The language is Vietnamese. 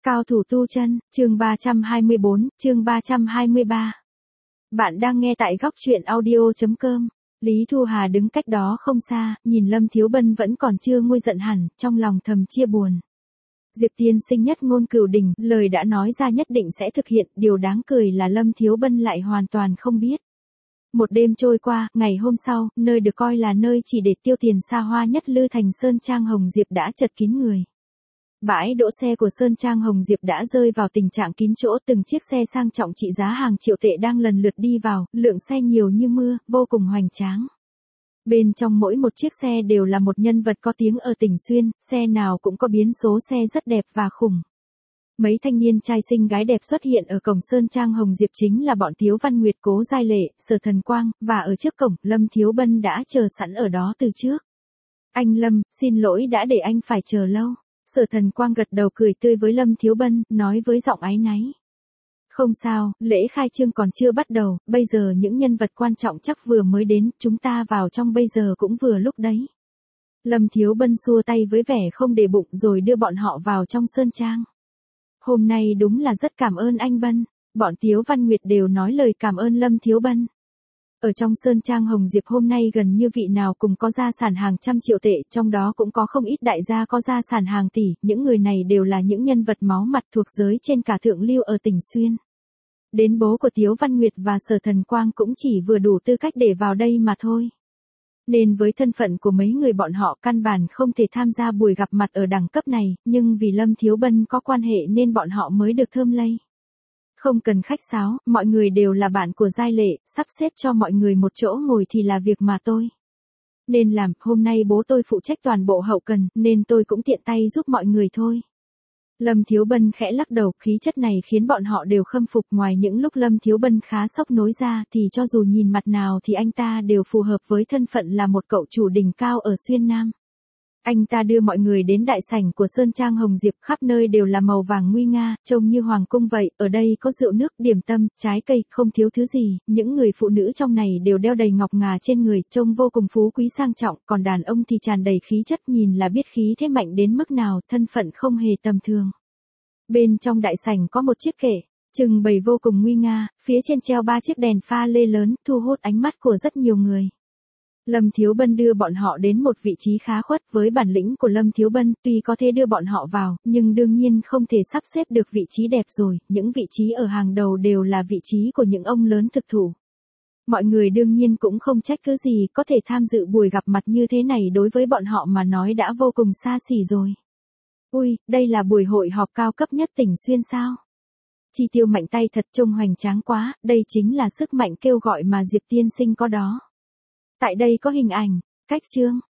Cao thủ tu chân, chương 324, chương 323. Bạn đang nghe tại góc truyện audio.com. Lý Thu Hà đứng cách đó không xa, nhìn Lâm Thiếu Bân vẫn còn chưa nguôi giận hẳn, trong lòng thầm chia buồn. Diệp tiên sinh nhất ngôn cửu đỉnh, lời đã nói ra nhất định sẽ thực hiện, điều đáng cười là Lâm Thiếu Bân lại hoàn toàn không biết. Một đêm trôi qua, ngày hôm sau, nơi được coi là nơi chỉ để tiêu tiền xa hoa nhất Lư Thành Sơn Trang Hồng Diệp đã chật kín người. Bãi đỗ xe của Sơn Trang Hồng Diệp đã rơi vào tình trạng kín chỗ, từng chiếc xe sang trọng trị giá hàng triệu tệ đang lần lượt đi vào, lượng xe nhiều như mưa, vô cùng hoành tráng. Bên trong mỗi một chiếc xe đều là một nhân vật có tiếng ở tỉnh Xuyên, xe nào cũng có biến số xe rất đẹp và khủng. Mấy thanh niên trai xinh gái đẹp xuất hiện ở cổng Sơn Trang Hồng Diệp chính là bọn Tiếu Văn Nguyệt, Cố Giai Lệ, Sở Thần Quang, và ở trước cổng, Lâm Thiếu Bân đã chờ sẵn ở đó từ trước. Anh Lâm, xin lỗi đã để anh phải chờ lâu. Sở Thần Quang gật đầu cười tươi với Lâm Thiếu Bân, nói với giọng áy náy. Không sao, lễ khai trương còn chưa bắt đầu, bây giờ những nhân vật quan trọng chắc vừa mới đến, chúng ta vào trong bây giờ cũng vừa lúc đấy. Lâm Thiếu Bân xua tay với vẻ không để bụng rồi đưa bọn họ vào trong Sơn Trang. Hôm nay đúng là rất cảm ơn anh Bân, bọn Tiếu Văn Nguyệt đều nói lời cảm ơn Lâm Thiếu Bân. Ở trong Sơn Trang Hồng Diệp hôm nay gần như vị nào cùng có gia sản hàng trăm triệu tệ, trong đó cũng có không ít đại gia có gia sản hàng tỷ, những người này đều là những nhân vật máu mặt thuộc giới trên cả thượng lưu ở tỉnh Xuyên. Đến bố của Tiếu Văn Nguyệt và Sở Thần Quang cũng chỉ vừa đủ tư cách để vào đây mà thôi. Nên với thân phận của mấy người bọn họ căn bản không thể tham gia buổi gặp mặt ở đẳng cấp này, nhưng vì Lâm Thiếu Bân có quan hệ nên bọn họ mới được thơm lây. Không cần khách sáo, mọi người đều là bạn của Giai Lệ, sắp xếp cho mọi người một chỗ ngồi thì là việc mà tôi nên làm, hôm nay bố tôi phụ trách toàn bộ hậu cần, nên tôi cũng tiện tay giúp mọi người thôi. Lâm Thiếu Bân khẽ lắc đầu, khí chất này khiến bọn họ đều khâm phục, ngoài những lúc Lâm Thiếu Bân khá sốc nối ra thì cho dù nhìn mặt nào thì anh ta đều phù hợp với thân phận là một cậu chủ đỉnh cao ở Xuyên Nam. Anh ta đưa mọi người đến đại sảnh của Sơn Trang Hồng Diệp, khắp nơi đều là màu vàng nguy nga, trông như hoàng cung vậy, ở đây có rượu nước, điểm tâm, trái cây, không thiếu thứ gì, những người phụ nữ trong này đều đeo đầy ngọc ngà trên người, trông vô cùng phú quý sang trọng, còn đàn ông thì tràn đầy khí chất, nhìn là biết khí thế mạnh đến mức nào, thân phận không hề tầm thường. Bên trong đại sảnh có một chiếc kệ, trưng bày vô cùng nguy nga, phía trên treo 3 chiếc đèn pha lê lớn, thu hút ánh mắt của rất nhiều người. Lâm Thiếu Bân đưa bọn họ đến một vị trí khá khuất, với bản lĩnh của Lâm Thiếu Bân, tuy có thể đưa bọn họ vào, nhưng đương nhiên không thể sắp xếp được vị trí đẹp rồi, những vị trí ở hàng đầu đều là vị trí của những ông lớn thực thủ. Mọi người đương nhiên cũng không trách cứ gì, có thể tham dự buổi gặp mặt như thế này đối với bọn họ mà nói đã vô cùng xa xỉ rồi. Ui, đây là buổi hội họp cao cấp nhất tỉnh Xuyên sao? Chi tiêu mạnh tay thật, trông hoành tráng quá, đây chính là sức mạnh kêu gọi mà Diệp tiên sinh có đó. Tại đây có hình ảnh, cách chương,